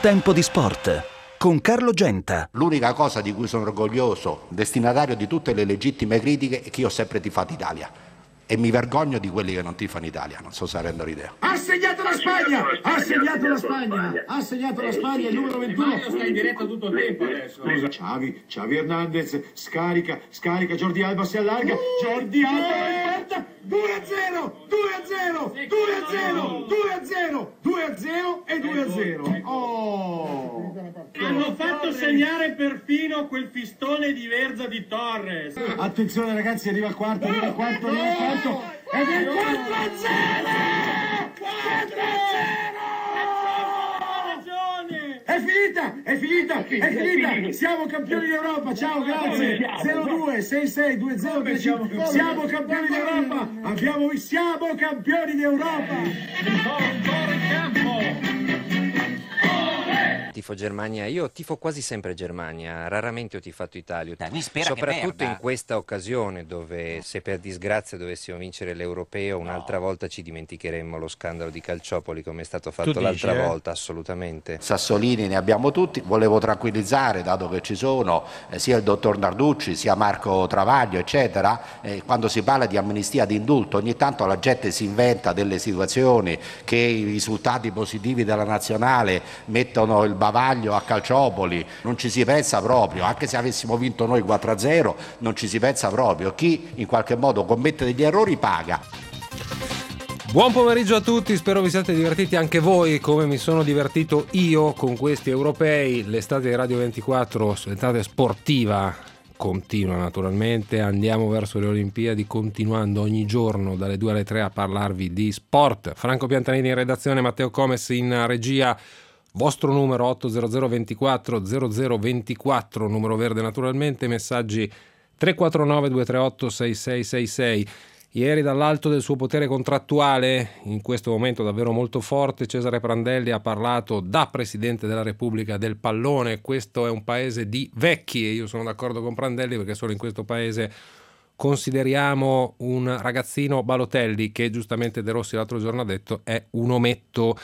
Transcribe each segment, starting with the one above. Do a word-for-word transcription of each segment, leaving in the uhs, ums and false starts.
Tempo di sport con Carlo Genta. L'unica cosa di cui sono orgoglioso, destinatario di tutte le legittime critiche, è che io ho sempre tifato Italia. E mi vergogno di quelli che non tifano Italia, non so se rendono idea. Ha segnato la Spagna! Ha segnato la Spagna! Ha segnato la Spagna, il numero ventuno. Sta in diretta tutto il tempo adesso. Xavi, Xavi Hernandez, scarica, scarica, Jordi Alba si allarga, Jordi Alba, due a zero, due a zero, due a zero, due a zero, due a zero e due a zero. Oh! Hanno fatto segnare perfino quel fistone di Verza di Torres. Attenzione ragazzi, arriva il quarto, arriva il quarto, arriva il quarto. Ed è quattro a zero! quattro a zero! È finita, è finita, è finita! Siamo campioni d'Europa, ciao, grazie! zero due, sei sei, due zero, tre cinque. Siamo campioni d'Europa! Abbiamo, siamo campioni d'Europa! Tifo Germania, io tifo quasi sempre Germania, raramente ho tifato Italia, Dai, mi spera soprattutto che in questa occasione dove se per disgrazia dovessimo vincere l'Europeo un'altra no. volta ci dimenticheremmo lo scandalo di Calciopoli come è stato fatto tu l'altra dici, eh? volta, assolutamente. Sassolini ne abbiamo tutti, volevo tranquillizzare dato che ci sono eh, sia il dottor Narducci sia Marco Travaglio eccetera, eh, quando si parla di amnistia di indulto ogni tanto la gente si inventa delle situazioni che i risultati positivi della nazionale mettono il bavaglio a Calciopoli, non ci si pensa proprio, anche se avessimo vinto noi quattro a zero non ci si pensa proprio, chi in qualche modo commette degli errori paga. Buon pomeriggio a tutti, spero vi siate divertiti anche voi come mi sono divertito io con questi europei. L'estate di Radio ventiquattro, l'estate sportiva continua naturalmente, andiamo verso le Olimpiadi continuando ogni giorno dalle due alle tre a parlarvi di sport. Franco Piantanini in redazione, Matteo Comes in regia. Vostro numero otto zero zero ventiquattro zero zero ventiquattro, numero verde naturalmente, messaggi tre quattro nove due tre otto sei sei sei sei. Ieri dall'alto del suo potere contrattuale, in questo momento davvero molto forte, Cesare Prandelli ha parlato da Presidente della Repubblica del pallone. Questo è un paese di vecchi e io sono d'accordo con Prandelli perché solo in questo paese consideriamo un ragazzino Balotelli che giustamente De Rossi l'altro giorno ha detto è un ometto.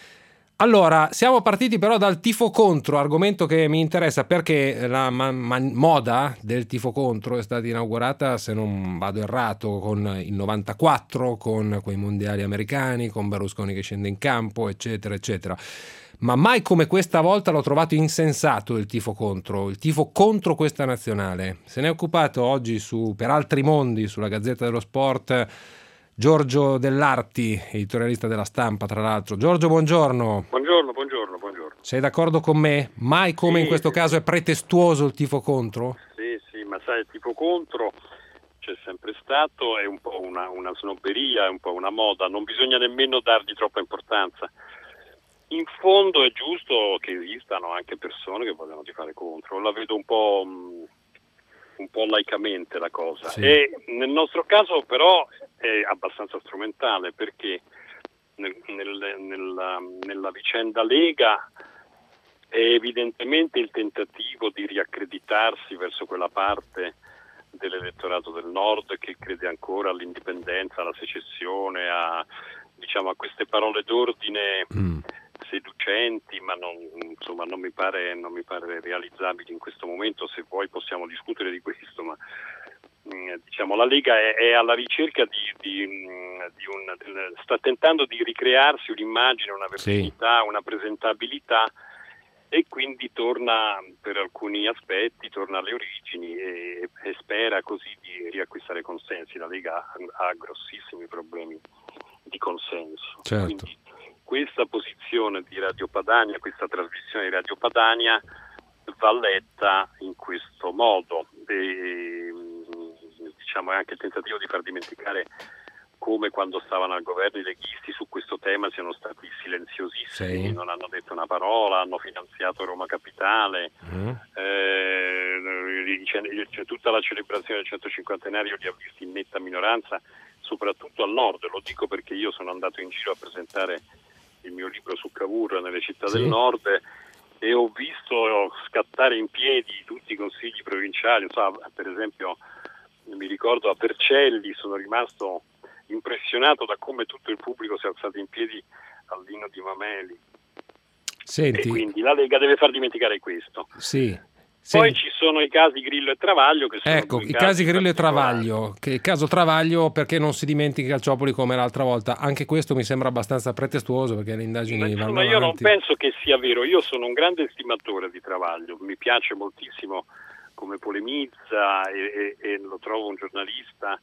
Allora, siamo partiti però dal tifo contro, argomento che mi interessa perché la ma- ma- moda del tifo contro è stata inaugurata, se non vado errato, con il novantaquattro, con quei mondiali americani, con Berlusconi che scende in campo, eccetera, eccetera. Ma mai come questa volta l'ho trovato insensato il tifo contro, il tifo contro questa nazionale. Se ne è occupato oggi su Per Altri Mondi, sulla Gazzetta dello Sport, Giorgio Dell'Arti, editorialista della Stampa, tra l'altro. Giorgio, buongiorno. Buongiorno, buongiorno, buongiorno. Sei d'accordo con me? Mai come sì, in questo sì. caso è pretestuoso il tifo contro? Sì, sì, ma sai, il tifo contro c'è sempre stato, è un po' una, una snobberia, è un po' una moda, non bisogna nemmeno dargli troppa importanza. In fondo è giusto che esistano anche persone che vogliono tifare contro, la vedo un po'... Mh, un po' laicamente la cosa, sì. E nel nostro caso però è abbastanza strumentale perché nel, nel, nella, nella vicenda Lega è evidentemente il tentativo di riaccreditarsi verso quella parte dell'elettorato del nord che crede ancora all'indipendenza, alla secessione, a, diciamo, a queste parole d'ordine mm. seducenti, ma non, insomma, non mi pare, non mi pare realizzabili in questo momento. Se vuoi possiamo discutere di questo, ma mh, diciamo la Lega è, è alla ricerca di, di, di un, del, sta tentando di ricrearsi un'immagine, una verticità, sì. una presentabilità e quindi torna per alcuni aspetti, torna alle origini e, e spera così di riacquistare consensi. La Lega ha, ha grossissimi problemi di consenso. Certo. Quindi, questa posizione di Radio Padania, questa trasmissione di Radio Padania va letta in questo modo e diciamo è anche il tentativo di far dimenticare come quando stavano al governo i leghisti su questo tema siano stati silenziosissimi, sì. non hanno detto una parola, hanno finanziato Roma Capitale, mm. eh, cioè, tutta la celebrazione del centocinquantenario li ha visti in netta minoranza, soprattutto al nord, lo dico perché io sono andato in giro a presentare il mio libro su Cavour nelle città sì. del nord e ho visto scattare in piedi tutti i consigli provinciali, so, per esempio mi ricordo a Vercelli sono rimasto impressionato da come tutto il pubblico si è alzato in piedi all'inno di Mameli. Senti. E quindi la Lega deve far dimenticare questo. Sì. Poi Senti. ci sono i casi Grillo e Travaglio. Che sono Ecco, i casi, casi Grillo e particolari. Travaglio. Che il caso Travaglio, perché non si dimentica Calciopoli come l'altra volta? Anche questo mi sembra abbastanza pretestuoso, perché le indagini Ma vanno insomma, avanti. io non penso che sia vero. Io sono un grande estimatore di Travaglio, mi piace moltissimo come polemizza e, e, e lo trovo un giornalista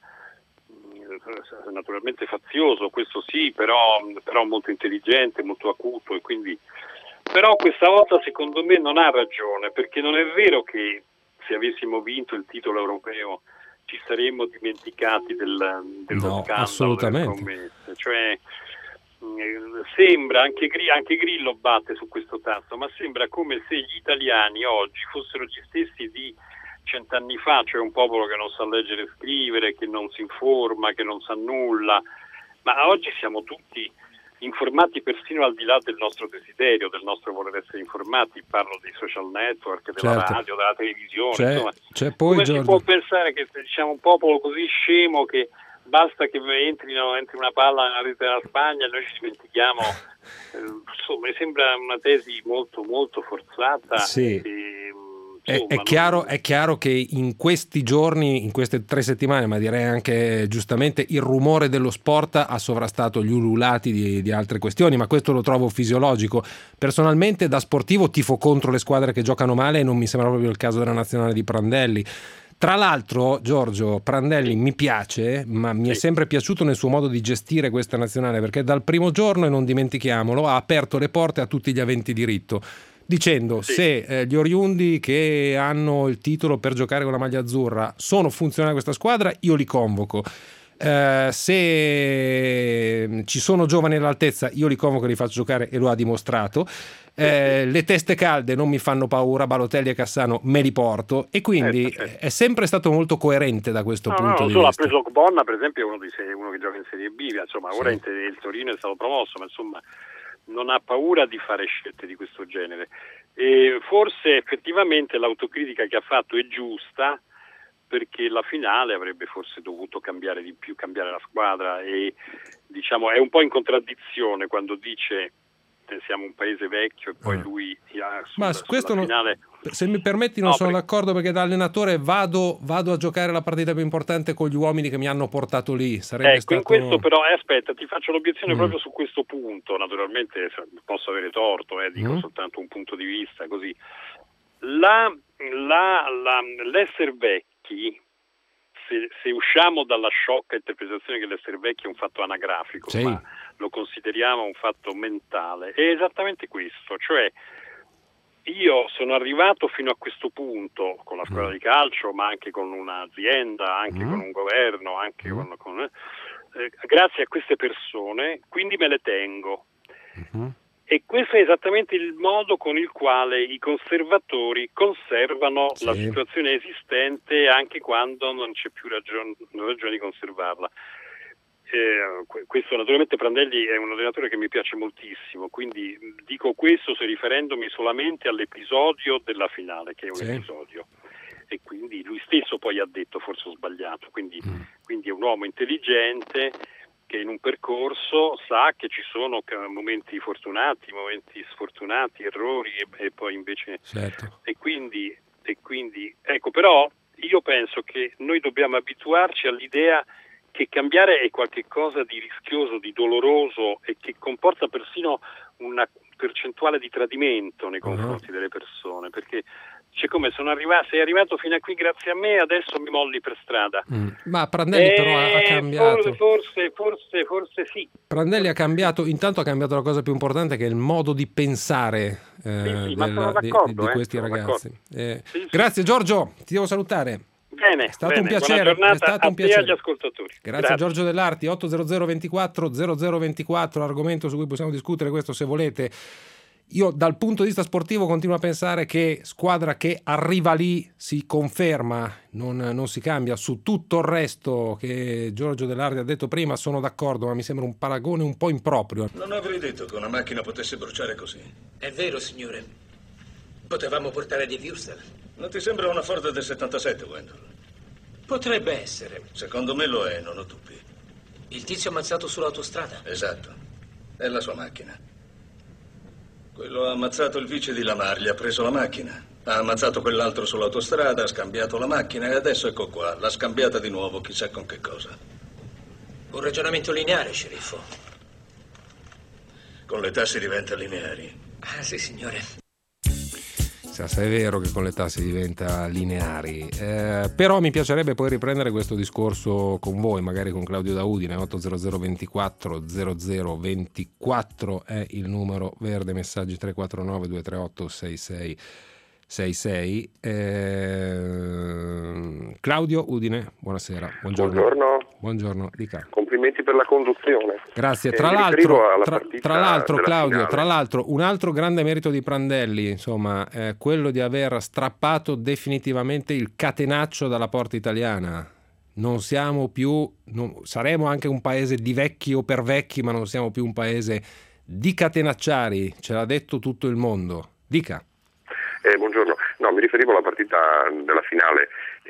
mh, naturalmente fazioso, questo sì, però, però molto intelligente, molto acuto, e quindi però questa volta secondo me non ha ragione, perché non è vero che se avessimo vinto il titolo europeo ci saremmo dimenticati del, dello No, scandalo assolutamente. delle commesse. Cioè mh, sembra, anche, Gri- anche Grillo batte su questo tasto, ma sembra come se gli italiani oggi fossero gli stessi di cent'anni fa, cioè un popolo che non sa leggere e scrivere, che non si informa, che non sa nulla, ma oggi siamo tutti informati persino al di là del nostro desiderio, del nostro voler essere informati. Parlo dei social network, della Certo. radio, della televisione, C'è, insomma. c'è poi, Come Giorgio. si può pensare che diciamo un popolo così scemo che basta che entrino, entri una palla nella rete della Spagna e noi ci dimentichiamo? Eh, insomma, mi sembra una tesi molto molto forzata. Sì. E, È, insomma, è, chiaro, non... è chiaro che in questi giorni, in queste tre settimane, ma direi anche giustamente, il rumore dello sport ha sovrastato gli ululati di, di altre questioni, ma questo lo trovo fisiologico. Personalmente, da sportivo, tifo contro le squadre che giocano male e non mi sembra proprio il caso della nazionale di Prandelli. Tra l'altro, Giorgio, Prandelli mi piace, ma mi è sempre piaciuto nel suo modo di gestire questa nazionale, perché dal primo giorno, e non dimentichiamolo, ha aperto le porte a tutti gli aventi diritto, dicendo Sì. se eh, gli oriundi che hanno il titolo per giocare con la maglia azzurra sono funzionali a questa squadra, io li convoco. Eh, se ci sono giovani all'altezza, io li convoco e li faccio giocare, e lo ha dimostrato. Eh, le teste calde non mi fanno paura, Balotelli e Cassano me li porto, e quindi Eh, certo. è sempre stato molto coerente da questo No, punto no, di solo ha vista. preso Bonna, per esempio, è uno, di se- uno che gioca in Serie B, insomma, Sì. ora in te- il Torino è stato promosso, ma insomma non ha paura di fare scelte di questo genere. E forse effettivamente l'autocritica che ha fatto è giusta, perché la finale avrebbe forse dovuto cambiare di più, cambiare la squadra, e diciamo è un po' in contraddizione quando dice eh, siamo un paese vecchio e poi Ah. lui ha Ma sulla, questo sulla non- finale. se mi permetti non No, sono per- d'accordo, perché da allenatore vado, vado a giocare la partita più importante con gli uomini che mi hanno portato lì. Sarebbe Ecco, stato... in questo però, eh, aspetta, ti faccio l'obiezione Mm. proprio su questo punto, naturalmente posso avere torto, eh, dico Mm. soltanto un punto di vista, così. La, la, la, l'essere vecchi, se, se usciamo dalla sciocca interpretazione che l'essere vecchi è un fatto anagrafico, Sì. ma lo consideriamo un fatto mentale, è esattamente questo, cioè io sono arrivato fino a questo punto con la squadra Mm. di calcio, ma anche con un'azienda, anche Mm. con un governo, anche Mm. con, con eh, grazie a queste persone, quindi me le tengo. Mhm. E questo è esattamente il modo con il quale i conservatori conservano Sì. la situazione esistente anche quando non c'è più ragione, ragione di conservarla. Eh, questo naturalmente Prandelli è un allenatore che mi piace moltissimo, quindi dico questo se riferendomi solamente all'episodio della finale, che è un Sì. episodio, e quindi lui stesso poi ha detto, forse ho sbagliato, quindi, Mm. quindi è un uomo intelligente che in un percorso sa che ci sono momenti fortunati, momenti sfortunati, errori, e, e poi invece Certo. e quindi, e quindi ecco, però io penso che noi dobbiamo abituarci all'idea che cambiare è qualcosa di rischioso, di doloroso, e che comporta persino una percentuale di tradimento nei confronti Uh-huh. delle persone, perché c'è come sono arrivato, sei arrivato fino a qui grazie a me, adesso mi molli per strada. Mm. Ma Prandelli però ha, ha Eh, cambiato. Forse, forse, forse sì. Prandelli ha cambiato, intanto ha cambiato la cosa più importante, che è il modo di pensare eh, Sì, sì, ma del- sono di, d'accordo, di- di eh, questi sono ragazzi. Eh, Sì, sì. Grazie Giorgio, ti devo salutare. Bene, È stato bene, un piacere, buona giornata è stato a un te e piacere. agli ascoltatori. Grazie, Giorgio Dell'Arti. otto zero zero ventiquattro zero zero ventiquattro, argomento su cui possiamo discutere questo se volete. Io dal punto di vista sportivo continuo a pensare che squadra che arriva lì si conferma, non, non si cambia. Su tutto il resto che Giorgio Dell'Arti ha detto prima sono d'accordo, ma mi sembra un paragone un po' improprio. Non avrei detto che una macchina potesse bruciare così. È vero, signore. Potevamo portare dei Würstel. Non ti sembra una Ford del settantasette, Wendell? Potrebbe essere. Secondo me lo è, non ho dubbi. Il tizio ammazzato sull'autostrada? Esatto. È la sua macchina. Quello ha ammazzato il vice di Lamar, gli ha preso la macchina. Ha ammazzato quell'altro sull'autostrada, ha scambiato la macchina e adesso ecco qua, l'ha scambiata di nuovo, chissà con che cosa. Un ragionamento lineare, sceriffo. Con l'età si diventa lineari. Ah, sì, signore. Se è vero che con l'età si diventa lineari, eh, però mi piacerebbe poi riprendere questo discorso con voi, magari con Claudio da Udine. Otto zero zero ventiquattro zero zero ventiquattro è il numero verde, messaggi tre quattro nove due tre otto sei sei sei sei. eh, Claudio Udine, buonasera. Buongiorno. Buongiorno. Buongiorno, dica. Complimenti per la conduzione. Grazie. Eh, Tra mi l'altro, riferivo alla tra, partita tra l'altro della Claudio, finale. tra l'altro, un altro grande merito di Prandelli, insomma, è quello di aver strappato definitivamente il catenaccio dalla porta italiana. Non siamo più, non, saremo anche un paese di vecchi o per vecchi, ma non siamo più un paese di catenacciari, ce l'ha detto tutto il mondo. Dica. Eh, buongiorno, no, mi riferivo alla partita della finale.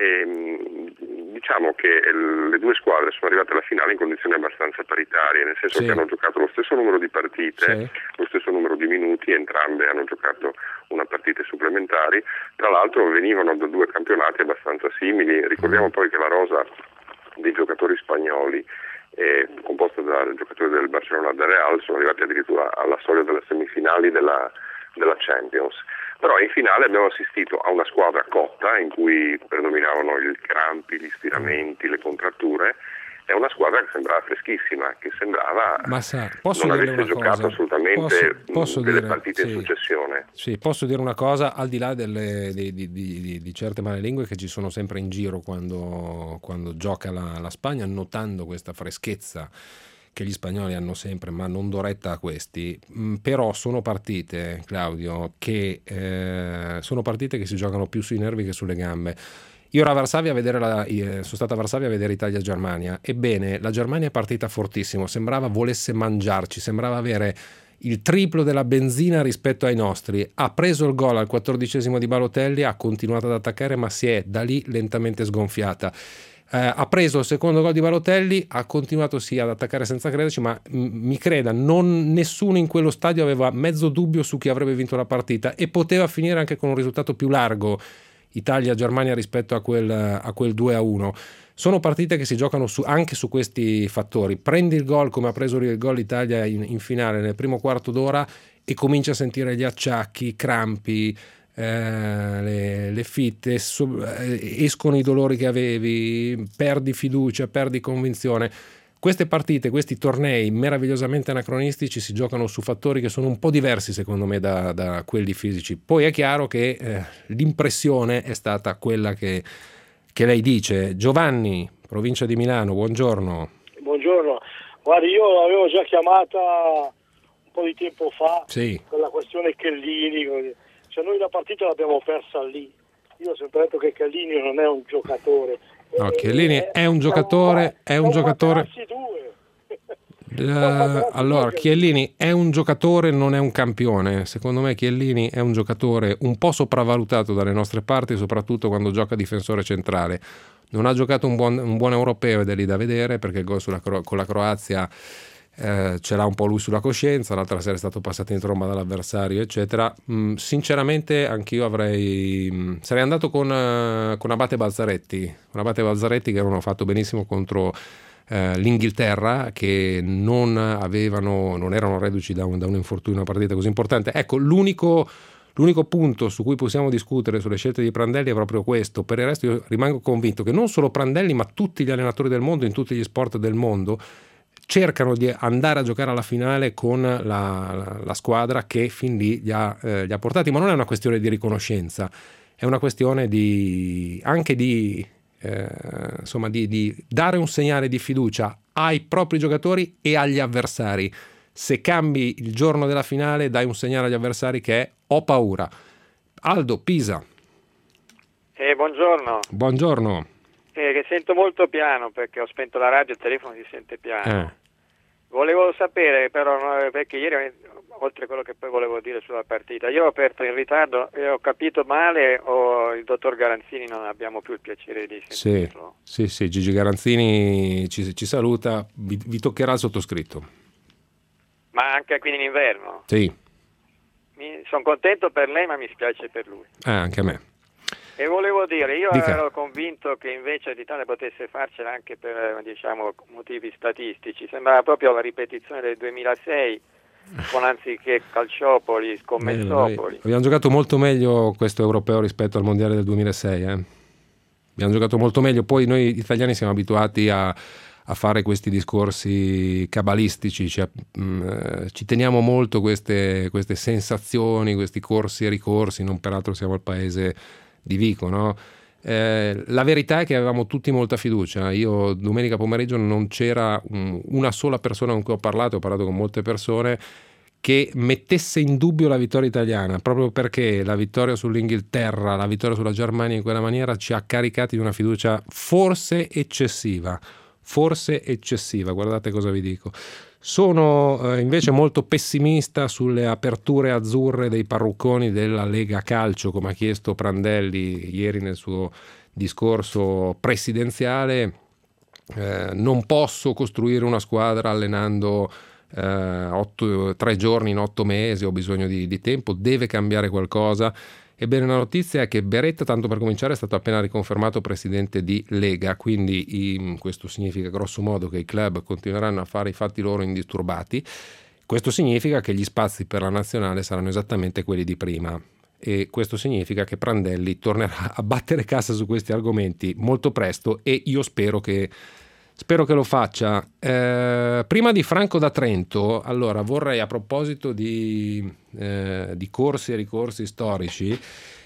Eh, diciamo che le due squadre sono arrivate alla finale in condizioni abbastanza paritarie, nel senso sì. che hanno giocato lo stesso numero di partite, sì. lo stesso numero di minuti, entrambe hanno giocato una partita supplementari. Tra l'altro venivano da due campionati abbastanza simili. Ricordiamo poi che la rosa dei giocatori spagnoli eh, composta da giocatori del Barcellona e del Real sono arrivati addirittura alla soglia delle semifinali della, della Champions. Però in finale abbiamo assistito a una squadra cotta in cui predominavano i crampi, gli stiramenti, le contratture. È una squadra che sembrava freschissima, che sembrava Ma sa, posso non dire avesse una giocato cosa? assolutamente Posso, posso delle dire, partite sì, in successione. Sì, posso dire una cosa, al di là delle, di, di, di, di certe malelingue che ci sono sempre in giro quando, quando gioca la, la Spagna, notando questa freschezza che gli spagnoli hanno sempre, ma non do retta a questi. Mm, però sono partite, Claudio, che eh, sono partite che si giocano più sui nervi che sulle gambe. Io ero a Varsavia a vedere la, sono stato a Varsavia a vedere Italia-Germania. Ebbene, la Germania è partita fortissimo, sembrava volesse mangiarci, sembrava avere il triplo della benzina rispetto ai nostri. Ha preso il gol al quattordicesimo di Balotelli, ha continuato ad attaccare, ma si è da lì lentamente sgonfiata. Eh, ha preso il secondo gol di Balotelli, ha continuato sì ad attaccare senza crederci, ma m- mi creda, non, nessuno in quello stadio aveva mezzo dubbio su chi avrebbe vinto la partita e poteva finire anche con un risultato più largo Italia-Germania rispetto a quel, a quel due a uno. Sono partite che si giocano su, anche su questi fattori. Prendi il gol come ha preso il gol l'Italia in, in finale nel primo quarto d'ora e cominci a sentire gli acciacchi, i crampi, Eh, le, le fitte, so, eh, escono i dolori che avevi, perdi fiducia, perdi convinzione. Queste partite, questi tornei meravigliosamente anacronistici si giocano su fattori che sono un po' diversi secondo me da, da quelli fisici. Poi è chiaro che eh, l'impressione è stata quella che, che lei dice. Giovanni, provincia di Milano, buongiorno. Buongiorno, guardi, io l'avevo già chiamata un po' di tempo fa, sì, per la questione Chiellini. Cioè noi la partita l'abbiamo persa lì. Io ho sempre detto che Chiellini non è un giocatore. No, Chiellini è, è un giocatore, è un giocatore. Uh, allora, Chiellini è un giocatore, non è un campione. Secondo me Chiellini è un giocatore un po' sopravvalutato dalle nostre parti, soprattutto quando gioca difensore centrale. Non ha giocato un buon, un buon europeo ed è lì da vedere, perché il gol sulla, con la Croazia Eh, ce l'ha un po' lui sulla coscienza, l'altra sera è stato passato in tromba dall'avversario eccetera. Mm, sinceramente anch'io avrei mm, sarei andato con, uh, con Abate Balzaretti con Abate Balzaretti che avevano fatto benissimo contro uh, l'Inghilterra, che non avevano non erano reduci da un, da un infortunio, una partita così importante. Ecco, l'unico L'unico punto su cui possiamo discutere sulle scelte di Prandelli è proprio questo. Per il resto io rimango convinto che non solo Prandelli ma tutti gli allenatori del mondo in tutti gli sport del mondo cercano di andare a giocare alla finale con la, la, la squadra che fin lì li ha, eh, li ha portati, ma non è una questione di riconoscenza, è una questione di anche di, eh, insomma, di, di dare un segnale di fiducia ai propri giocatori e agli avversari. Se cambi il giorno della finale dai un segnale agli avversari che è ho paura. Aldo, Pisa. Eh, buongiorno. Buongiorno. Eh, che sento molto piano perché ho spento la radio e il telefono si sente piano. Eh. Volevo sapere però, perché ieri, oltre a quello che poi volevo dire sulla partita, io ho aperto in ritardo e ho capito male o il dottor Garanzini non abbiamo più il piacere di sentirlo? Sì, sì, sì, Gigi Garanzini ci, ci saluta, vi, vi toccherà il sottoscritto. Ma anche quindi in inverno? Sì. sono contento per lei, ma mi spiace per lui. Eh, anche a me. E volevo dire, io Dica. ero convinto che invece l'Italia potesse farcela anche per, diciamo, motivi statistici. Sembrava proprio la ripetizione del duemilasei, con anziché Calciopoli, Scommessopoli. Abbiamo giocato molto meglio questo europeo rispetto al mondiale del duemilasei. Eh? Abbiamo giocato molto meglio. Poi noi italiani siamo abituati a, a fare questi discorsi cabalistici, cioè, mh, ci teniamo molto queste, queste sensazioni, questi corsi e ricorsi. Non peraltro siamo il paese di Vico, no? Eh, la verità è che avevamo tutti molta fiducia. Io domenica pomeriggio non c'era un, una sola persona con cui ho parlato, ho parlato con molte persone, che mettesse in dubbio la vittoria italiana, proprio perché la vittoria sull'Inghilterra, la vittoria sulla Germania in quella maniera ci ha caricati di una fiducia forse eccessiva, forse eccessiva, guardate cosa vi dico. Sono eh, invece molto pessimista sulle aperture azzurre dei parrucconi della Lega Calcio, come ha chiesto Prandelli ieri nel suo discorso presidenziale. Eh, non posso costruire una squadra allenando eh, otto, tre giorni in otto mesi, ho bisogno di, di tempo, deve cambiare qualcosa. Ebbene, la notizia è che Beretta, tanto per cominciare, è stato appena riconfermato presidente di Lega, quindi in, questo significa grosso modo che i club continueranno a fare i fatti loro indisturbati. Questo significa che gli spazi per la nazionale saranno esattamente quelli di prima, e questo significa che Prandelli tornerà a battere cassa su questi argomenti molto presto, e io spero che Spero che lo faccia. Eh, prima di Franco da Trento, allora vorrei, a proposito di, eh, di corsi e ricorsi storici,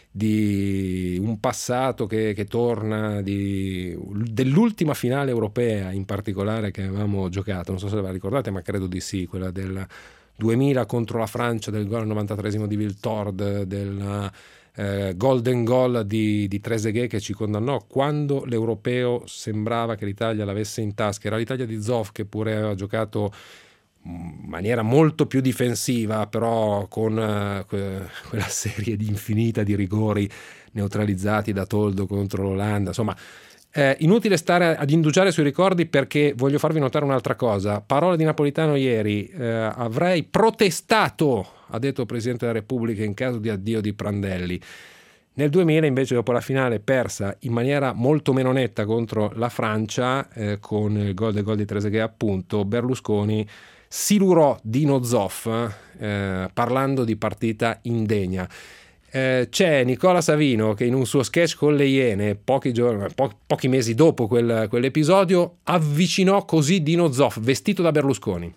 di un passato che, che torna, di, dell'ultima finale europea in particolare che avevamo giocato, non so se la ricordate, ma credo di sì, quella del duemila contro la Francia, del gol al novantatreesimo di Viltord, del Eh, golden goal di, di Trezeguet che ci condannò quando l'europeo sembrava che l'Italia l'avesse in tasca. Era l'Italia di Zoff, che pure aveva giocato in maniera molto più difensiva, però con uh, que- quella serie di infinita di rigori neutralizzati da Toldo contro l'Olanda. Insomma, eh, inutile stare ad indugiare sui ricordi, perché voglio farvi notare un'altra cosa. Parola di Napolitano ieri: eh, avrei protestato, ha detto il Presidente della Repubblica, in caso di addio di Prandelli. Nel duemila invece, dopo la finale persa in maniera molto meno netta contro la Francia, eh, con il gol del gol di Trezeguet appunto, Berlusconi silurò Dino Zoff eh, parlando di partita indegna. Eh, c'è Nicola Savino che in un suo sketch con le Iene, pochi, giorni, po- pochi mesi dopo quel, quell'episodio, avvicinò così Dino Zoff vestito da Berlusconi.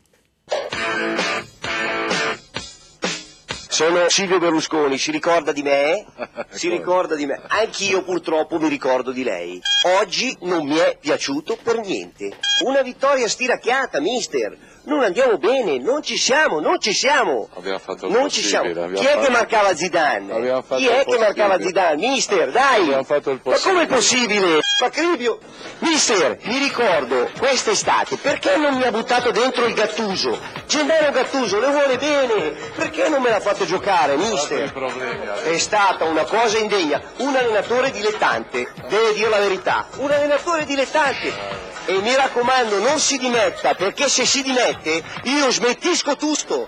Sono Silvio Berlusconi, si ricorda di me? Si ricorda di me. Anch'io purtroppo mi ricordo di lei. Oggi non mi è piaciuto per niente. Una vittoria stiracchiata, mister. Non andiamo bene, non ci siamo, non ci siamo. Abbiamo fatto il non ci siamo. possibile, Chi è fatto... che marcava Zidane? Abbiamo fatto Chi è il che marcava possibile. Zidane? Mister, dai! Abbiamo fatto il Ma possibile. come è possibile? Ma Cribio, mister, mi ricordo quest'estate, perché non mi ha buttato dentro il Gattuso? Gennaro Gattuso le vuole bene, perché non me l'ha fatto giocare, mister? È stata una cosa indegna. Un allenatore dilettante, deve dire la verità, un allenatore dilettante. E mi raccomando, non si dimetta, perché se si dimette io smettisco tutto.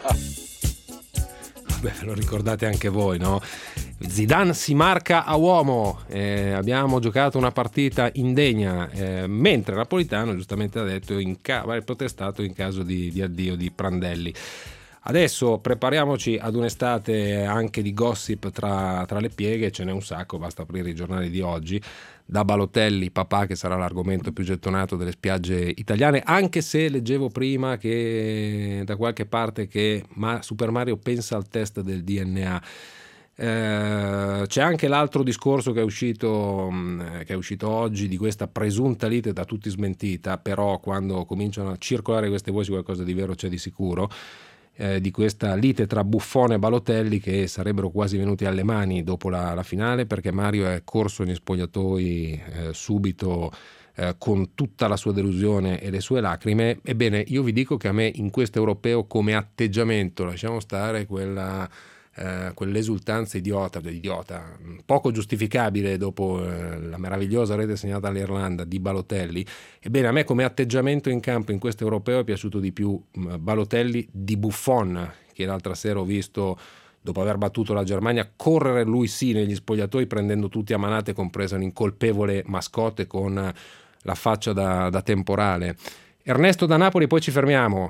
Beh, lo ricordate anche voi, no? Zidane si marca a uomo, eh, abbiamo giocato una partita indegna, eh, mentre Napolitano giustamente ha detto, in ca- ha protestato in caso di, di addio di Prandelli. Adesso prepariamoci ad un'estate anche di gossip tra, tra le pieghe, ce n'è un sacco, basta aprire i giornali di oggi. Da Balotelli, papà, che sarà l'argomento più gettonato delle spiagge italiane, anche se leggevo prima che da qualche parte che ma Super Mario pensa al test del D N A. Eh, c'è anche l'altro discorso che è uscito che è uscito oggi, di questa presunta lite da tutti smentita, però quando cominciano a circolare queste voci qualcosa di vero c'è di sicuro. Eh, di questa lite tra Buffon e Balotelli, che sarebbero quasi venuti alle mani dopo la, la finale, perché Mario è corso negli spogliatoi eh, subito eh, con tutta la sua delusione e le sue lacrime. Ebbene, io vi dico che a me in questo europeo, come atteggiamento, lasciamo stare quella Uh, quell'esultanza idiota, idiota, poco giustificabile dopo uh, la meravigliosa rete segnata all'Irlanda di Balotelli, ebbene a me come atteggiamento in campo in questo europeo è piaciuto di più uh, Balotelli di Buffon, che l'altra sera ho visto dopo aver battuto la Germania, correre lui sì negli spogliatoi prendendo tutti a manate, compresa un incolpevole mascotte con la faccia da, da temporale. Ernesto da Napoli, poi ci fermiamo.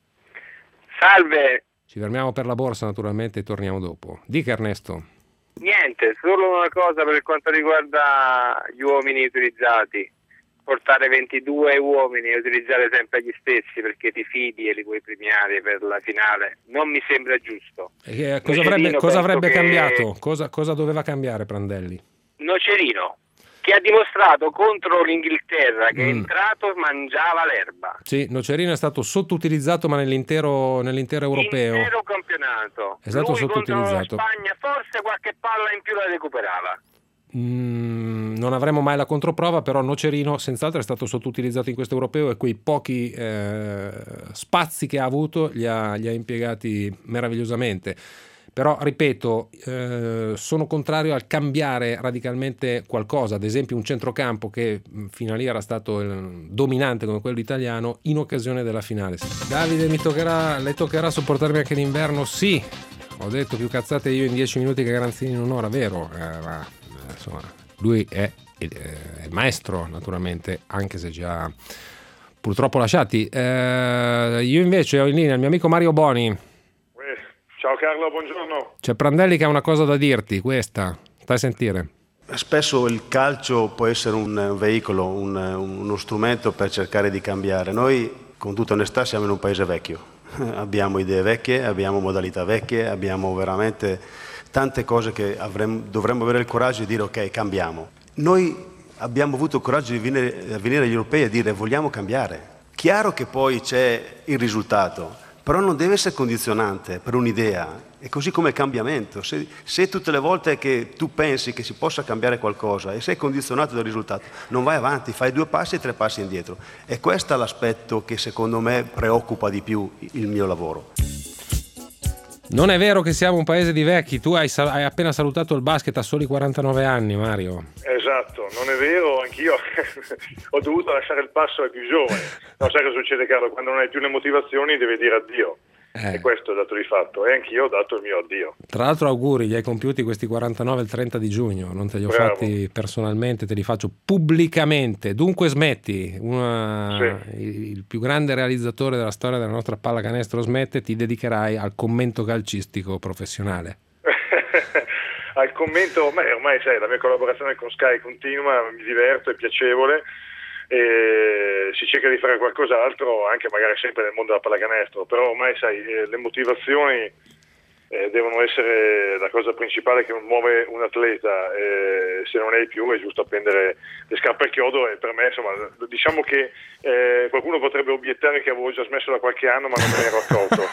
Salve. Ci fermiamo per la borsa naturalmente e torniamo dopo. Dica Ernesto. Niente, solo una cosa per quanto riguarda gli uomini utilizzati. Portare ventidue uomini e utilizzare sempre gli stessi perché ti fidi e li vuoi premiare per la finale non mi sembra giusto. E cosa avrebbe, cosa avrebbe che... cambiato? Cosa, cosa doveva cambiare Prandelli? Nocerino, che ha dimostrato contro l'Inghilterra che mm. è entrato mangiava l'erba. Sì, Nocerino è stato sottoutilizzato ma nell'intero, nell'intero europeo. L'intero campionato. È stato Lui sottoutilizzato. Contro la Spagna forse qualche palla in più la recuperava. Mm, non avremo mai la controprova, però Nocerino senz'altro è stato sottoutilizzato in questo europeo e quei pochi eh, spazi che ha avuto li ha, li ha impiegati meravigliosamente. Però ripeto, eh, sono contrario al cambiare radicalmente qualcosa, ad esempio un centrocampo che fino a lì era stato il, dominante come quello italiano in occasione della finale. Davide, mi toccherà, le toccherà sopportarmi anche l'inverno? Sì, ho detto più cazzate io in dieci minuti che Garanzini in un'ora, vero? Eh, ma, insomma, lui è il, è il maestro naturalmente, anche se ci ha purtroppo lasciati. Eh, io invece ho in linea il mio amico Mario Boni. Ciao Carlo, buongiorno. C'è Prandelli che ha una cosa da dirti, questa, stai a sentire. Spesso il calcio può essere un veicolo, un, uno strumento per cercare di cambiare. Noi, con tutta onestà, siamo in un paese vecchio. Abbiamo idee vecchie, abbiamo modalità vecchie, abbiamo veramente tante cose che avremmo, dovremmo avere il coraggio di dire ok, cambiamo. Noi abbiamo avuto il coraggio di venire, venire agli europei e dire vogliamo cambiare. Chiaro che poi c'è il risultato, però non deve essere condizionante per un'idea. È così come il cambiamento. Se, se tutte le volte che tu pensi che si possa cambiare qualcosa e sei condizionato dal risultato, non vai avanti, fai due passi e tre passi indietro. E questo è l'aspetto che secondo me preoccupa di più il mio lavoro. Non è vero che siamo un paese di vecchi. Tu hai, sal- hai appena salutato il basket a soli quarantanove anni, Mario. Esatto, non è vero, anch'io ho dovuto lasciare il passo ai più giovani. No, sai cosa succede, Carlo? Quando non hai più le motivazioni devi dire addio. Eh. E questo è il dato di fatto. E anch'io ho dato il mio addio. Tra l'altro auguri, li hai compiuti questi quarantanove il trenta di giugno. Non te li ho Bravo. fatti personalmente, te li faccio pubblicamente. Dunque smetti. Una... Sì. Il più grande realizzatore della storia della nostra pallacanestro smette, ti dedicherai al commento calcistico professionale. Al commento, beh, ormai sai, la mia collaborazione con Sky continua, mi diverto, è piacevole, e si cerca di fare qualcos'altro, anche magari sempre nel mondo della pallacanestro, però ormai sai, le motivazioni eh, devono essere la cosa principale che muove un atleta, e se non è più è giusto appendere le scarpe al chiodo, e per me insomma diciamo che eh, qualcuno potrebbe obiettare che avevo già smesso da qualche anno ma non me ne ero accorto.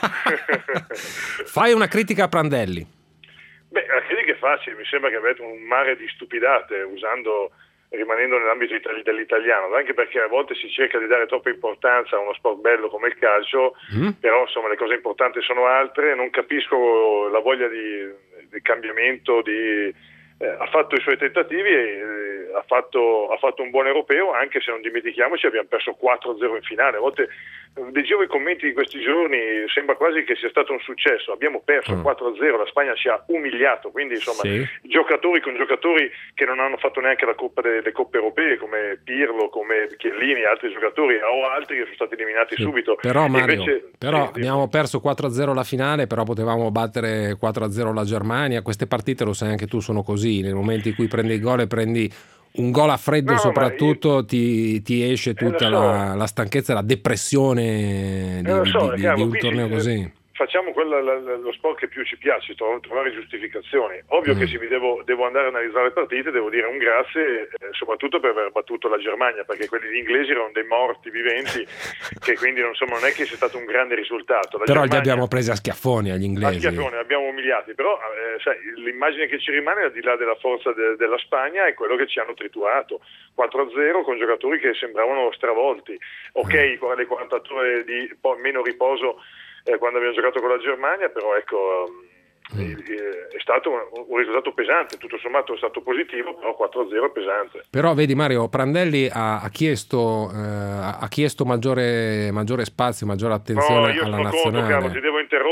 Fai una critica a Prandelli. Beh, la critica è facile, mi sembra che avete un mare di stupidate usando, rimanendo nell'ambito itali- dell'italiano, anche perché a volte si cerca di dare troppa importanza a uno sport bello come il calcio, mm. però insomma le cose importanti sono altre, non capisco la voglia di, di cambiamento, di, eh, ha fatto i suoi tentativi e eh, ha, fatto, ha fatto un buon europeo, anche se non dimentichiamoci abbiamo perso quattro a zero in finale. A volte leggevo i commenti di questi giorni, sembra quasi che sia stato un successo, abbiamo perso mm. quattro a zero, la Spagna ci ha umiliato, quindi insomma sì. giocatori con giocatori che non hanno fatto neanche la Coppa delle Coppe Europee, come Pirlo, come Chiellini, altri giocatori, o altri che sono stati eliminati sì. subito. Però Mario, invece, però sì, abbiamo sì. perso quattro a zero la finale, però potevamo battere quattro a zero la Germania. Queste partite, lo sai anche tu, sono così, nel momento in cui prendi il gol e prendi un gol a freddo, no, soprattutto io... ti, ti esce tutta eh, so. la, la stanchezza, la depressione di, eh, so, di, di, di un torneo sì, così. Facciamo quella, la, lo sport che più ci piace, trovare giustificazioni. Ovvio mm. che se mi devo, devo andare a analizzare le partite devo dire un grazie, eh, soprattutto per aver battuto la Germania, perché quelli inglesi erano dei morti viventi, che quindi insomma, non è che sia stato un grande risultato. La però Germania, li abbiamo presi a schiaffoni agli inglesi. A schiaffoni, li abbiamo umiliati, però eh, sai, l'immagine che ci rimane al di là della forza de, della Spagna è quello che ci hanno triturato. quattro a zero con giocatori che sembravano stravolti. Ok, mm. le quarantotto ore di meno riposo Eh, quando abbiamo giocato con la Germania, però ecco mm. è stato un, un risultato pesante, tutto sommato è stato positivo, però quattro a zero è pesante. Però vedi Mario, Prandelli ha, ha chiesto eh, ha chiesto maggiore, maggiore spazio, maggiore attenzione no, io alla sono nazionale. Contro, Carlo, ti devo interrompere,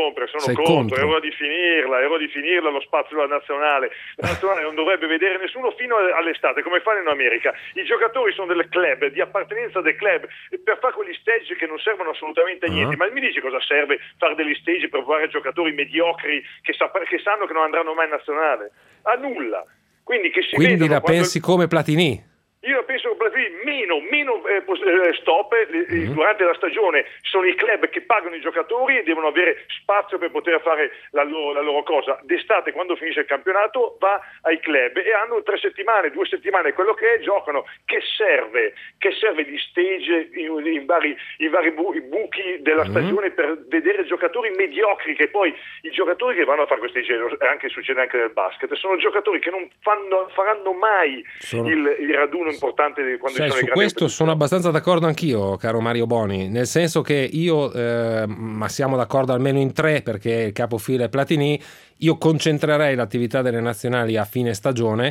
rompere, sono Sei contro, contro. è ora di finirla, è ora di finirla lo spazio della nazionale. La nazionale non dovrebbe vedere nessuno fino all'estate, come fanno in America. I giocatori sono delle club, di appartenenza del club, per fare quegli stage che non servono assolutamente a niente. Uh-huh. Ma mi dici cosa serve fare degli stage per provare giocatori mediocri che, sa- che sanno che non andranno mai in nazionale? A nulla. Quindi che si Quindi vedano la quando- pensi come Platini? Io penso che meno, meno eh, pos- eh, stop eh, Mm-hmm. durante la stagione. Sono i club che pagano i giocatori e devono avere spazio per poter fare la loro, la loro cosa. D'estate, quando finisce il campionato, va ai club e hanno tre settimane, due settimane, quello che è, giocano. Che serve? Che serve di stage in, in vari, in vari bu- i buchi della Mm-hmm. stagione per vedere giocatori mediocri, che poi i giocatori che vanno a fare questi giri, anche succede anche nel basket, sono giocatori che non fanno, faranno mai Sono- il, il raduno importante di quando Sai, ci sono su i grandi questo sono abbastanza d'accordo anch'io, caro Mario Boni, nel senso che io, eh, ma siamo d'accordo almeno in tre, perché il capofila è Platini, io concentrerei l'attività delle nazionali a fine stagione,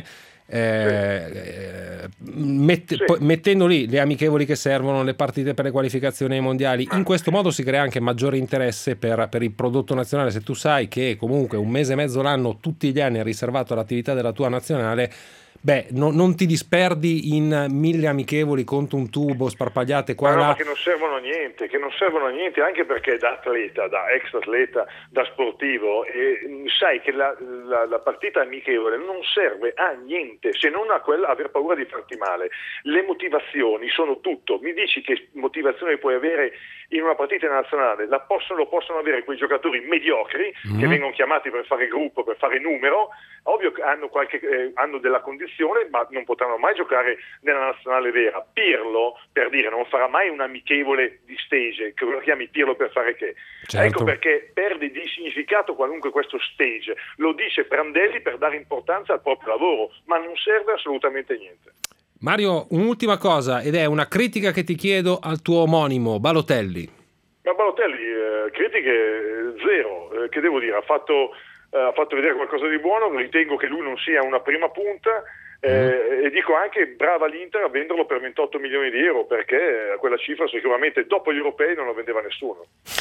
eh, eh, mette- Sì. poi- mettendo lì le amichevoli che servono, le partite per le qualificazioni ai mondiali. In questo modo si crea anche maggiore interesse per, per il prodotto nazionale. Se tu sai che comunque un mese e mezzo l'anno tutti gli anni è riservato all'attività della tua nazionale, beh, no- non ti disperdi in mille amichevoli contro un tubo sparpagliate qua Ma e no, là. ma che non servono a niente, che non servono a niente, anche perché da atleta, da ex atleta, da sportivo, eh, sai che la, la, la partita amichevole non serve a niente, se non a quella aver paura di farti male. Le motivazioni sono tutto. Mi dici che motivazione puoi avere in una partita nazionale? La possono, lo possono avere quei giocatori mediocri Mm. che vengono chiamati per fare gruppo, per fare numero. Ovvio che hanno, qualche, eh, hanno della condizione, ma non potranno mai giocare nella nazionale vera. Pirlo, per dire, non farà mai un amichevole di stage, che lo chiami Pirlo per fare che? Certo. Ecco perché perde di significato qualunque questo stage. Lo dice Prandelli per dare importanza al proprio lavoro, ma non serve assolutamente a niente. Mario, un'ultima cosa, ed è una critica che ti chiedo al tuo omonimo, Balotelli. Ma Balotelli, eh, critiche eh, zero, eh, che devo dire, ha fatto, eh, ha fatto vedere qualcosa di buono, ritengo che lui non sia una prima punta, eh, e dico anche brava l'Inter a venderlo per ventotto milioni di euro, perché a quella cifra sicuramente dopo gli europei non lo vendeva nessuno.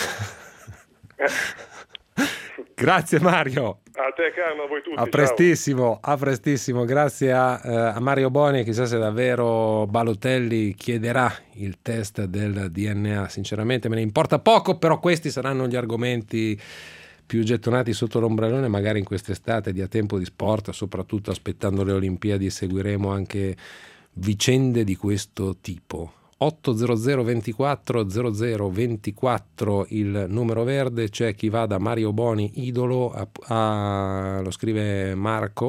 Grazie Mario. A te Carlo, a voi tutti. A ciao. prestissimo, a prestissimo, grazie a, eh, a Mario Boni. Chissà se davvero Balotelli chiederà il test del D N A, sinceramente me ne importa poco, però questi saranno gli argomenti più gettonati sotto l'ombrellone magari in quest'estate di A Tempo di Sport, soprattutto aspettando le Olimpiadi, seguiremo anche vicende di questo tipo. otto zero zero ventiquattro zero zero ventiquattro il numero verde, c'è chi va da Mario Boni idolo a, a, lo scrive Marco,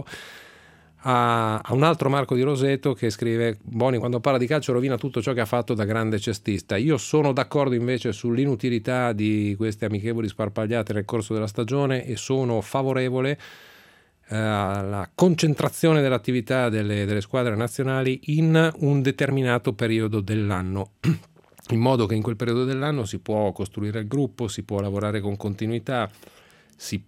a, a un altro Marco di Roseto che scrive: Boni quando parla di calcio rovina tutto ciò che ha fatto da grande cestista. Io sono d'accordo invece sull'inutilità di queste amichevoli sparpagliate nel corso della stagione e sono favorevole alla concentrazione dell'attività delle, delle squadre nazionali in un determinato periodo dell'anno, in modo che in quel periodo dell'anno si può costruire il gruppo, si può lavorare con continuità, si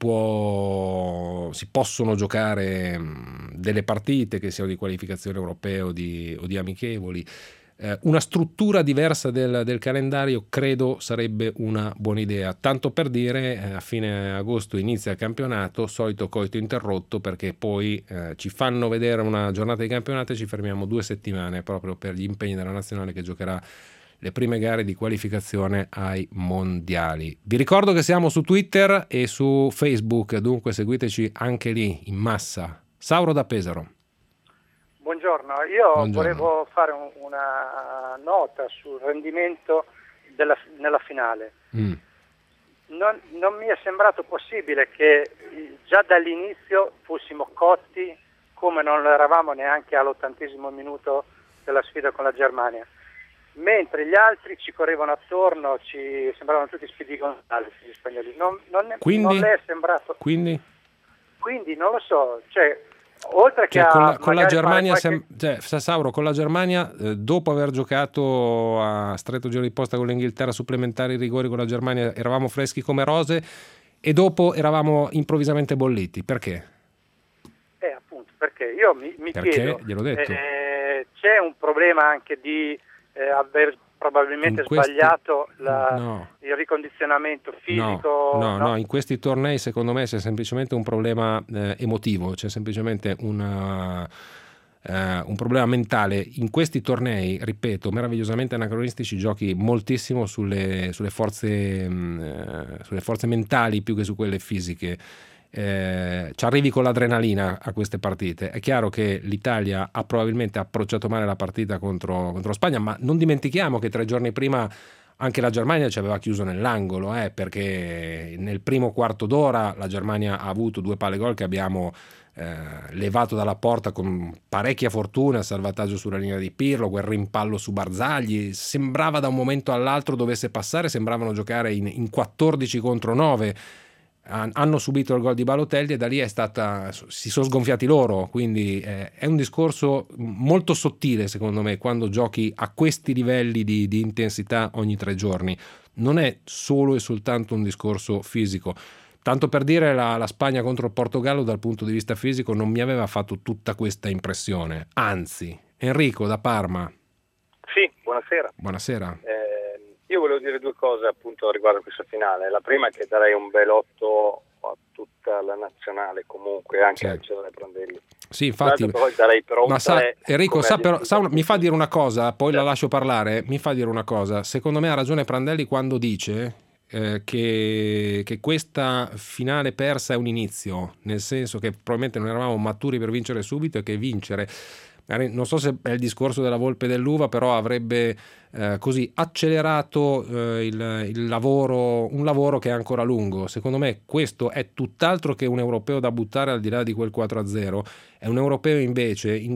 può si possono giocare delle partite che siano di qualificazione europea o di, o di amichevoli. Eh, una struttura diversa del, del calendario credo sarebbe una buona idea, tanto per dire eh, a fine agosto inizia il campionato, solito coito interrotto, perché poi eh, ci fanno vedere una giornata di campionato e ci fermiamo due settimane proprio per gli impegni della nazionale che giocherà le prime gare di qualificazione ai mondiali. Vi ricordo che siamo su Twitter e su Facebook, dunque seguiteci anche lì in massa. Sauro da Pesaro. Buongiorno, io Buongiorno. volevo fare un- una nota sul rendimento della, nella finale. Mm. Non, non mi è sembrato possibile che già dall'inizio fossimo cotti come non lo eravamo neanche all'ottantesimo minuto della sfida con la Germania, mentre gli altri ci correvano attorno, ci sembravano tutti spedigonali gli spagnoli. Non, non, ne- Quindi? non le è sembrato. Quindi? Quindi non lo so, cioè oltre che Cioè, a con la, con la magari Germania, fare qualche- sem- cioè, Sauro, con la Germania, eh, dopo aver giocato a stretto giro di posta con l'Inghilterra, supplementari rigori con la Germania, eravamo freschi come rose e dopo eravamo improvvisamente bolliti. Perché? Eh, appunto, perché io mi, mi Perché? chiedo, Gliel'ho detto. eh, c'è un problema anche di eh, avver- probabilmente questi... sbagliato la, no. il ricondizionamento fisico. No, no, no, no, in questi tornei secondo me c'è semplicemente un problema eh, emotivo, c'è semplicemente una, eh, un problema mentale. In questi tornei, ripeto, meravigliosamente anacronistici, giochi moltissimo sulle, sulle, forze, mh, sulle forze mentali più che su quelle fisiche. Eh, ci arrivi con l'adrenalina a queste partite. È chiaro che l'Italia ha probabilmente approcciato male la partita contro, contro Spagna, ma non dimentichiamo che tre giorni prima anche la Germania ci aveva chiuso nell'angolo, eh, perché nel primo quarto d'ora la Germania ha avuto due palle gol che abbiamo eh, levato dalla porta con parecchia fortuna, salvataggio sulla linea di Pirlo, quel rimpallo su Barzagli, sembrava da un momento all'altro dovesse passare, sembravano giocare in, in quattordici contro nove. Hanno subito il gol di Balotelli e da lì è stata, si sono sgonfiati loro, quindi eh, è un discorso molto sottile secondo me quando giochi a questi livelli di, di intensità ogni tre giorni. Non è solo e soltanto un discorso fisico. Tanto per dire, la, la Spagna contro il Portogallo dal punto di vista fisico non mi aveva fatto tutta questa impressione, anzi. Enrico da Parma. Sì, buonasera. Buonasera. Eh, Io volevo dire due cose appunto riguardo questa finale. La prima è che darei un bel otto a tutta la nazionale comunque, anche a Cesare Prandelli. Sì, infatti. Poi darei però un ma sa, tre, Enrico, sa però, sa, detto, mi fa dire una cosa, poi la lascio parlare, mi fa dire una cosa. Secondo me ha ragione Prandelli quando dice eh, che, che questa finale persa è un inizio, nel senso che probabilmente non eravamo maturi per vincere subito e che vincere... Non so se è il discorso della volpe dell'uva, però avrebbe eh, così accelerato eh, il, il lavoro, un lavoro che è ancora lungo. Secondo me questo è tutt'altro che un europeo da buttare al di là di quel quattro a zero. È un europeo invece in,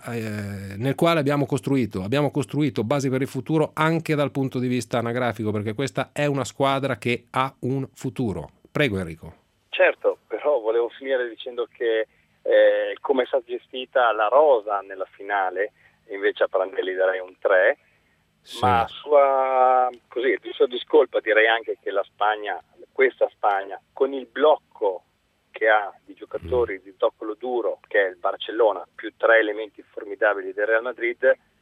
eh, nel quale abbiamo costruito, abbiamo costruito basi per il futuro anche dal punto di vista anagrafico, perché questa è una squadra che ha un futuro. Prego Enrico. Certo, però volevo finire dicendo che Eh, come è stata gestita la rosa nella finale, invece a Prandelli darei un tre, sì. Ma a sua, così, di sua discolpa direi anche che la Spagna, questa Spagna, con il blocco che ha di giocatori di zoccolo duro, che è il Barcellona, più tre elementi formidabili del Real Madrid,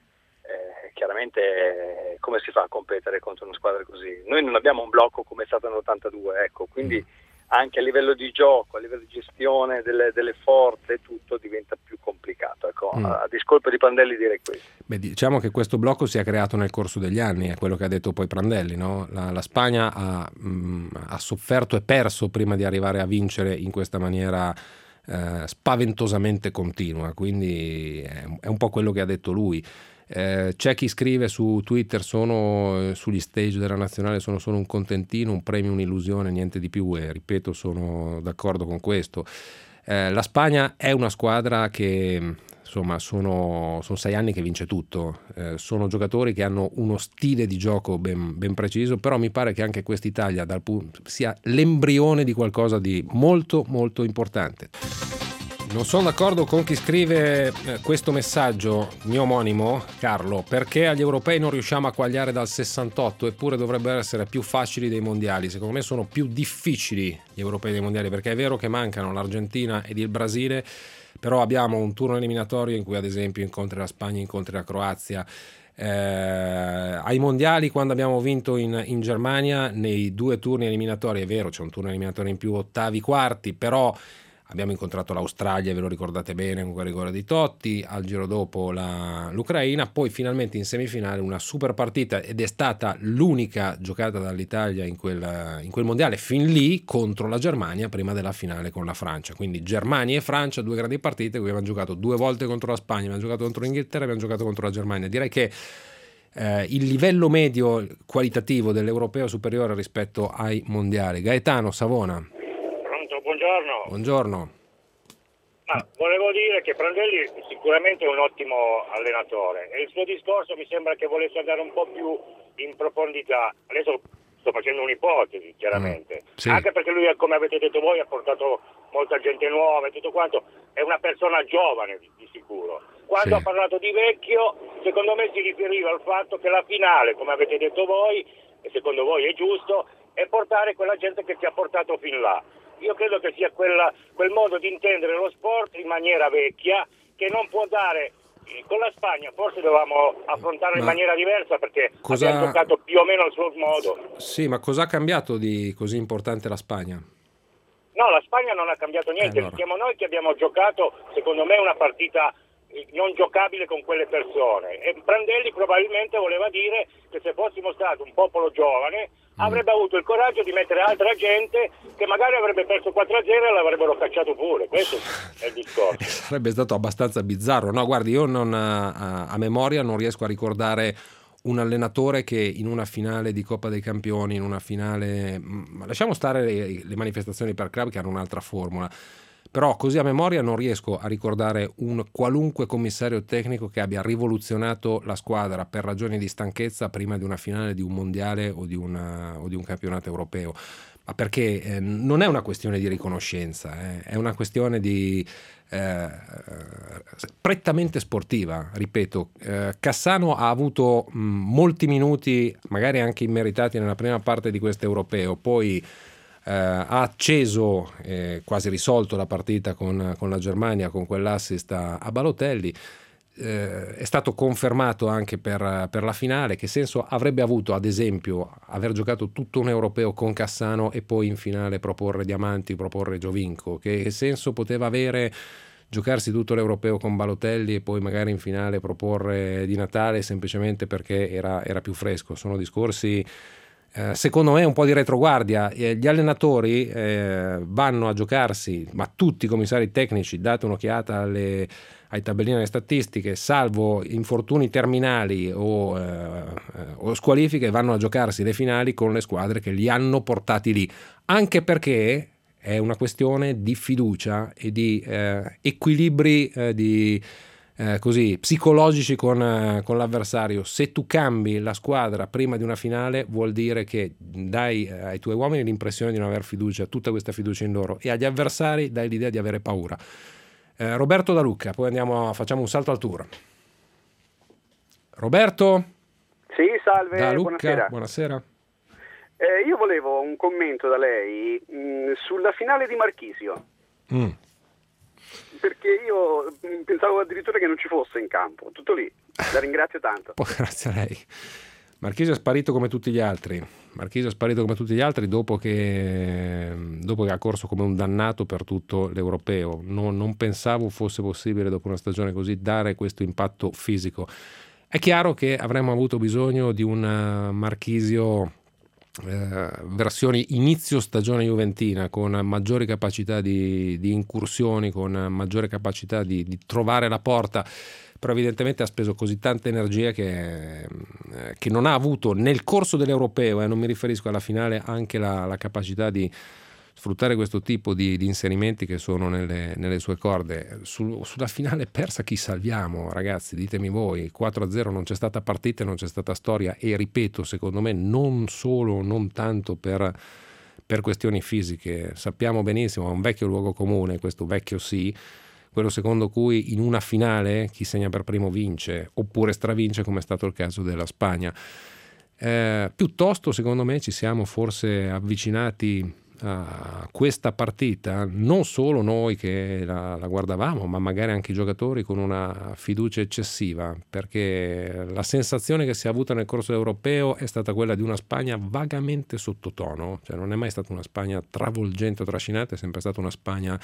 eh, chiaramente eh, come si fa a competere contro una squadra così? Noi non abbiamo un blocco come è stato nell'ottantadue, ecco, quindi anche a livello di gioco, a livello di gestione delle, delle forze, tutto diventa più complicato. Ecco. Mm. A discolpa di Prandelli direi questo. Beh, diciamo che questo blocco si è creato nel corso degli anni, è quello che ha detto poi Prandelli, no? La, la Spagna ha, mh, ha sofferto e perso prima di arrivare a vincere in questa maniera eh, spaventosamente continua, quindi è, è un po' quello che ha detto lui. Eh, c'è chi scrive su Twitter: sono eh, sugli stage della nazionale, sono solo un contentino, un premio, un'illusione, niente di più, e ripeto, sono d'accordo con questo. Eh, la Spagna è una squadra che insomma sono, sono sei anni che vince tutto, eh, sono giocatori che hanno uno stile di gioco ben, ben preciso, però mi pare che anche quest'Italia dal punto, sia l'embrione di qualcosa di molto molto importante. Non sono d'accordo con chi scrive eh, questo messaggio, mio omonimo Carlo, perché agli europei non riusciamo a quagliare dal sessantotto, eppure dovrebbero essere più facili dei mondiali. Secondo me sono più difficili gli europei dei mondiali, perché è vero che mancano l'Argentina ed il Brasile, però abbiamo un turno eliminatorio in cui ad esempio incontri la Spagna, incontri la Croazia. Eh, ai mondiali, quando abbiamo vinto in, in Germania, nei due turni eliminatori, è vero c'è un turno eliminatorio in più, ottavi, quarti, però abbiamo incontrato l'Australia, ve lo ricordate bene, con quel rigore di Totti, al giro dopo la, l'Ucraina, poi finalmente in semifinale una super partita, ed è stata l'unica giocata dall'Italia in quel, in quel mondiale fin lì, contro la Germania prima della finale con la Francia. Quindi Germania e Francia, due grandi partite, qui abbiamo giocato due volte contro la Spagna, abbiamo giocato contro l'Inghilterra, abbiamo giocato contro la Germania. Direi che eh, il livello medio qualitativo dell'europeo è superiore rispetto ai mondiali. Gaetano, Savona. Buongiorno. Buongiorno. Ma volevo dire che Prandelli sicuramente è un ottimo allenatore e il suo discorso mi sembra che volesse andare un po' più in profondità. Adesso sto facendo un'ipotesi, chiaramente. Mm, sì. Anche perché lui, come avete detto voi, ha portato molta gente nuova e tutto quanto. È una persona giovane, di, di sicuro. Quando sì. ha parlato di vecchio, secondo me si riferiva al fatto che la finale, come avete detto voi, e secondo voi è giusto, è portare quella gente che ci ha portato fin là. Io credo che sia quella, quel modo di intendere lo sport in maniera vecchia, che non può dare con la Spagna forse dovevamo affrontarlo in Ma maniera diversa, perché cosa- abbiamo giocato più o meno al suo modo. Sì, ma cosa ha cambiato di così importante la Spagna? No, la Spagna non ha cambiato niente, Eh, allora. siamo noi che abbiamo giocato, secondo me, una partita non giocabile con quelle persone, e Prandelli probabilmente voleva dire che se fossimo stati un popolo giovane avrebbe avuto il coraggio di mettere altra gente che magari avrebbe perso quattro a zero e l'avrebbero cacciato pure. Questo è il discorso. Sarebbe stato abbastanza bizzarro. No, guardi, io non, a, a memoria non riesco a ricordare un allenatore che in una finale di Coppa dei Campioni, in una finale, ma lasciamo stare le, le manifestazioni per club che hanno un'altra formula, però così a memoria non riesco a ricordare un qualunque commissario tecnico che abbia rivoluzionato la squadra per ragioni di stanchezza prima di una finale di un mondiale o di, una, o di un campionato europeo. Ma perché eh, non è una questione di riconoscenza, eh, è una questione di eh, prettamente sportiva, ripeto. eh, Cassano ha avuto mh, molti minuti, magari anche immeritati nella prima parte di questo europeo, poi eh, ha acceso, eh, quasi risolto la partita con, con la Germania, con quell'assist a, a Balotelli. Eh, è stato confermato anche per, per la finale. Che senso avrebbe avuto, ad esempio, aver giocato tutto un europeo con Cassano e poi in finale proporre Diamanti, proporre Giovinco? Che senso poteva avere giocarsi tutto l'europeo con Balotelli e poi magari in finale proporre Di Natale semplicemente perché era, era più fresco? Sono discorsi eh, secondo me un po' di retroguardia. Eh, gli allenatori eh, vanno a giocarsi, ma tutti i commissari tecnici, date un'occhiata alle ai tabellini delle statistiche, salvo infortuni terminali o, eh, o squalifiche, vanno a giocarsi le finali con le squadre che li hanno portati lì, anche perché è una questione di fiducia e di eh, equilibri eh, di, eh, così, psicologici con, eh, con l'avversario. Se tu cambi la squadra prima di una finale, vuol dire che dai ai tuoi uomini l'impressione di non aver fiducia, tutta questa fiducia in loro, e agli avversari dai l'idea di avere paura. Eh, Roberto da Lucca, poi andiamo, facciamo un salto al tour. Roberto? Sì, salve, da Lucca, buonasera. buonasera. Eh, io volevo un commento da lei mh, sulla finale di Marchisio, Mm. perché io mh, pensavo addirittura che non ci fosse in campo, tutto lì. La ringrazio tanto. Poi, grazie a lei. Marchisio è sparito come tutti gli altri. Marchisio è sparito come tutti gli altri dopo che, dopo che ha corso come un dannato per tutto l'europeo. Non, non pensavo fosse possibile, dopo una stagione così, dare questo impatto fisico. È chiaro che avremmo avuto bisogno di un Marchisio eh, versione inizio stagione juventina, con maggiori capacità di, di incursioni, con maggiore capacità di, di trovare la porta. Però evidentemente ha speso così tanta energia che, eh, che non ha avuto nel corso dell'europeo, eh, non mi riferisco alla finale, anche la, la capacità di sfruttare questo tipo di, di inserimenti che sono nelle, nelle sue corde. Su, sulla finale persa chi salviamo, ragazzi? Ditemi voi. Quattro a zero, non c'è stata partita, non c'è stata storia, e ripeto, secondo me non solo, non tanto per, per questioni fisiche. Sappiamo benissimo, è un vecchio luogo comune, questo vecchio sì, quello secondo cui in una finale chi segna per primo vince, oppure stravince, come è stato il caso della Spagna. Eh, piuttosto, secondo me, ci siamo forse avvicinati a questa partita, non solo noi che la, la guardavamo, ma magari anche i giocatori, con una fiducia eccessiva, perché la sensazione che si è avuta nel corso europeo è stata quella di una Spagna vagamente sottotono, cioè non è mai stata una Spagna travolgente o trascinata, è sempre stata una Spagna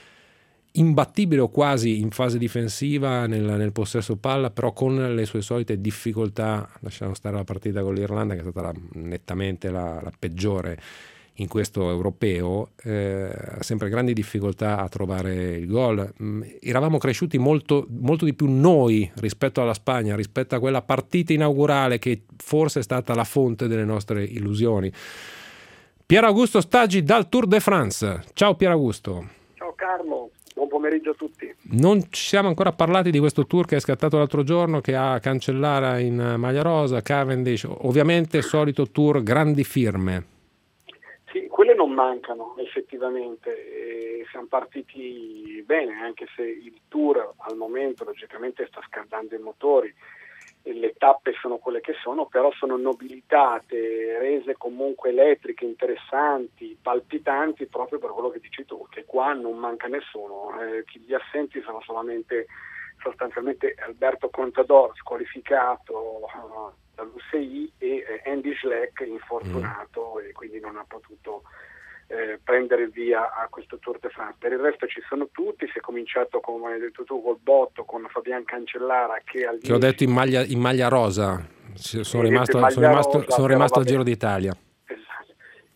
imbattibile o quasi in fase difensiva nel, nel possesso palla, però con le sue solite difficoltà. Lasciamo stare la partita con l'Irlanda, che è stata la, nettamente la, la peggiore in questo europeo, eh, sempre grandi difficoltà a trovare il gol. Mm, eravamo cresciuti molto, molto di più noi rispetto alla Spagna, rispetto a quella partita inaugurale che forse è stata la fonte delle nostre illusioni. Pier Augusto Staggi dal Tour de France. Ciao Pier Augusto. Ciao Carlo. Buon pomeriggio a tutti. Non ci siamo ancora parlati di questo tour che è scattato l'altro giorno, che ha Cancellara in maglia rosa, Cavendish, ovviamente solito tour, grandi firme. Sì, quelle non mancano effettivamente, e siamo partiti bene, anche se il tour al momento logicamente sta scaldando i motori. Le tappe sono quelle che sono, però sono nobilitate, rese comunque elettriche, interessanti, palpitanti, proprio per quello che dici tu, che qua non manca nessuno, eh, gli assenti sono solamente sostanzialmente Alberto Contador squalificato uh, dall'U C I e eh, Andy Schleck infortunato mm. e quindi non ha potuto eh, prendere via a questo Tour de France. Per il resto ci sono tutti, si è cominciato, come hai detto tu, col botto con Fabian Cancellara che, al che ho detto in maglia, in maglia rosa, sono eh, rimasto, maglia sono rimasto, rosa, sono rimasto al vabbè. Giro d'Italia. Esatto.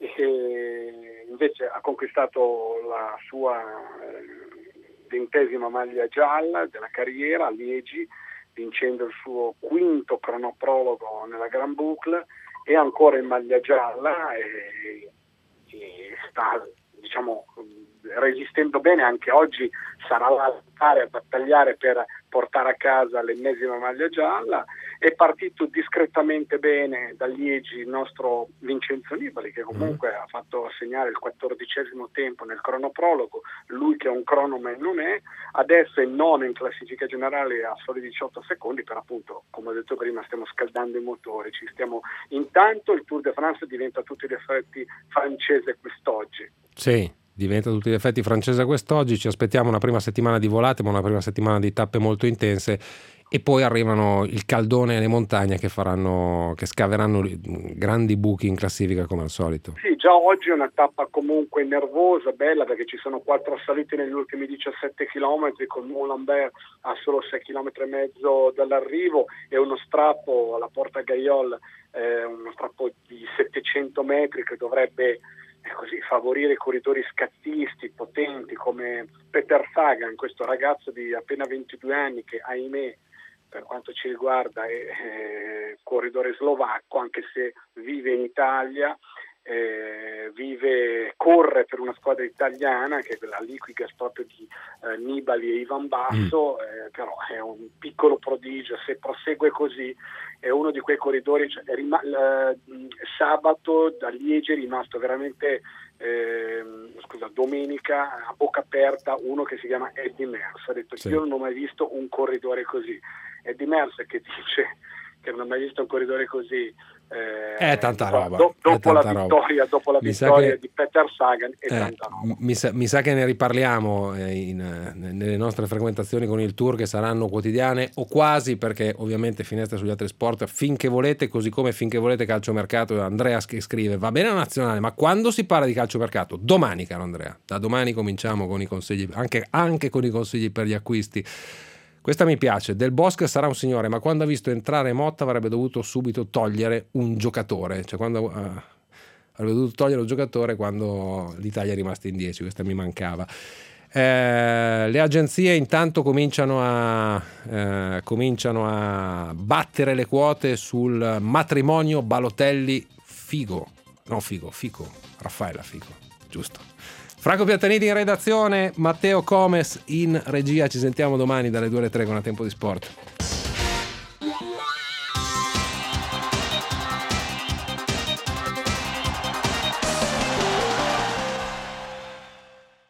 E invece ha conquistato la sua eh, ventesima maglia gialla della carriera a Liegi, vincendo il suo quinto cronoprologo nella Grand Boucle, e ancora in maglia gialla e, e sta, diciamo, resistendo bene. Anche oggi sarà là a lottare, a battagliare per portare a casa l'ennesima maglia gialla. È partito discretamente bene da Liegi il nostro Vincenzo Nibali, che comunque mm. ha fatto segnare il quattordicesimo tempo nel cronoprologo, lui che è un cronoman non è, adesso è nono in classifica generale a soli diciotto secondi, per appunto, come ho detto prima, stiamo scaldando i motori, ci stiamo. Intanto il Tour de France diventa a tutti gli effetti francese quest'oggi. Sì. Diventa a tutti gli effetti francese quest'oggi, ci aspettiamo una prima settimana di volate, ma una prima settimana di tappe molto intense, e poi arrivano il caldone e le montagne che faranno, che scaveranno grandi buchi in classifica come al solito. Sì, già oggi è una tappa comunque nervosa, bella, perché ci sono quattro salite negli ultimi diciassette chilometri, con Moulambert a solo sei chilometri e mezzo dall'arrivo, e uno strappo alla Porta Gaiol, eh, uno strappo di settecento metri che dovrebbe così favorire i corridori scattisti potenti come Peter Sagan, questo ragazzo di appena ventidue anni che, ahimè, per quanto ci riguarda è eh, corridore slovacco, anche se vive in Italia, eh, vive, corre per una squadra italiana che è la Liquigas proprio di eh, Nibali e Ivan Basso, mm. eh, però è un piccolo prodigio. Se prosegue così è uno di quei corridori, cioè, è rima- l- sabato da Liegi è rimasto veramente eh, scusa, domenica a bocca aperta uno che si chiama Eddie Merckx, ha detto sì. Io non ho mai visto un corridore così. Eddie Merckx che dice che non ha mai visto un corridore così eh, è tanta roba, do, dopo, è tanta la roba. Vittoria, dopo la mi vittoria che, di Peter Sagan è eh, tanta roba. Mi sa, mi sa che ne riparliamo eh, in, eh, nelle nostre frequentazioni con il Tour, che saranno quotidiane o quasi, perché ovviamente finestra sugli altri sport finché volete, così come finché volete calciomercato. Andrea che scrive: va bene la nazionale, ma quando si parla di calciomercato? Domani, caro Andrea, da domani cominciamo con i consigli, anche, anche con i consigli per gli acquisti. Questa mi piace. Del Bosque sarà un signore, ma quando ha visto entrare Motta avrebbe dovuto subito togliere un giocatore, cioè quando uh, avrebbe dovuto togliere un giocatore quando l'Italia è rimasta in dieci. Questa mi mancava. Eh, le agenzie intanto cominciano a eh, cominciano a battere le quote sul matrimonio Balotelli Figo, no Figo, Fico, Raffaella Fico, giusto. Franco Piattaniti in redazione, Matteo Comes in regia. Ci sentiamo domani dalle due alle tre con A Tempo di Sport.